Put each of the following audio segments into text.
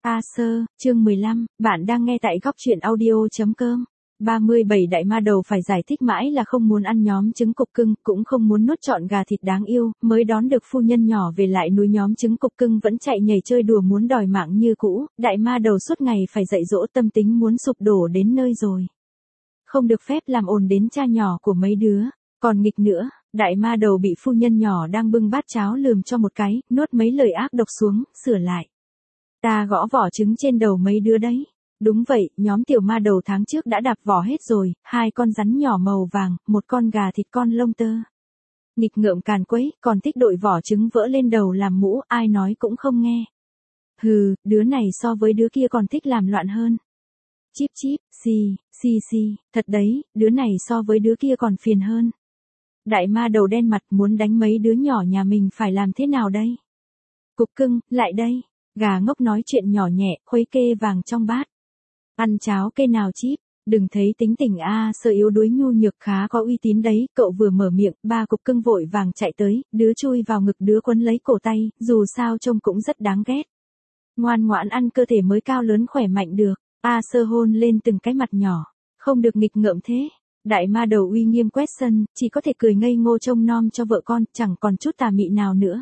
A Sơ, chương 15, bạn đang nghe tại góc truyện audio.com. 37 đại ma đầu phải giải thích mãi là không muốn ăn nhóm trứng cục cưng, cũng không muốn nuốt trọn gà thịt đáng yêu, mới đón được phu nhân nhỏ về lại núi nhóm trứng cục cưng vẫn chạy nhảy chơi đùa muốn đòi mạng như cũ, đại ma đầu suốt ngày phải dạy dỗ tâm tính muốn sụp đổ đến nơi rồi. Không được phép làm ồn đến cha nhỏ của mấy đứa, còn nghịch nữa, đại ma đầu bị phu nhân nhỏ đang bưng bát cháo lườm cho một cái, nuốt mấy lời ác độc xuống, sửa lại. Ta gõ vỏ trứng trên đầu mấy đứa đấy. Đúng vậy, nhóm tiểu ma đầu tháng trước đã đạp vỏ hết rồi, 2 con rắn nhỏ màu vàng, 1 con gà thịt con lông tơ. Nghịch ngợm càn quấy, còn thích đội vỏ trứng vỡ lên đầu làm mũ, ai nói cũng không nghe. Hừ, đứa này so với đứa kia còn thích làm loạn hơn. Chíp chíp, xì, thật đấy, đứa này so với đứa kia còn phiền hơn. Đại ma đầu đen mặt muốn đánh mấy đứa nhỏ nhà mình phải làm thế nào đây? Cục cưng, lại đây. Gà ngốc nói chuyện nhỏ nhẹ, khuấy kê vàng trong bát. Ăn cháo kê nào chíp, đừng thấy tính tình Sơ yếu đuối nhu nhược khá có uy tín đấy, cậu vừa mở miệng, ba cục cưng vội vàng chạy tới, đứa chui vào ngực đứa quấn lấy cổ tay, dù sao trông cũng rất đáng ghét. Ngoan ngoãn ăn cơ thể mới cao lớn khỏe mạnh được, Sơ hôn lên từng cái mặt nhỏ, không được nghịch ngợm thế. Đại ma đầu uy nghiêm quét sân, chỉ có thể cười ngây ngô trông nom cho vợ con, chẳng còn chút tà mị nào nữa.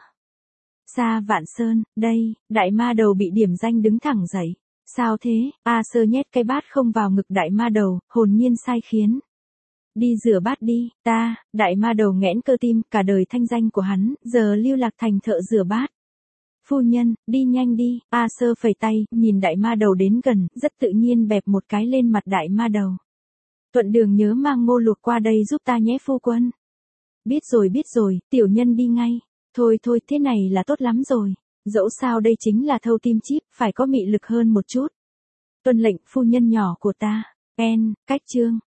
Sa Vạn Sơn, đây, đại ma đầu bị điểm danh đứng thẳng dậy. Sao thế? Sơ nhét cái bát không vào ngực đại ma đầu, hồn nhiên sai khiến. Đi rửa bát đi, đại ma đầu nghẽn cơ tim, cả đời thanh danh của hắn, giờ lưu lạc thành thợ rửa bát. Phu nhân, đi nhanh đi, Sơ phẩy tay, nhìn đại ma đầu đến gần, rất tự nhiên bẹp một cái lên mặt đại ma đầu. Thuận đường nhớ mang ngô luộc qua đây giúp ta nhé phu quân. Biết rồi, tiểu nhân đi ngay. Thôi, thế này là tốt lắm rồi. Dẫu sao đây chính là thâu tim chíp, phải có mị lực hơn một chút. Tuân lệnh phu nhân nhỏ của ta. Cách chương.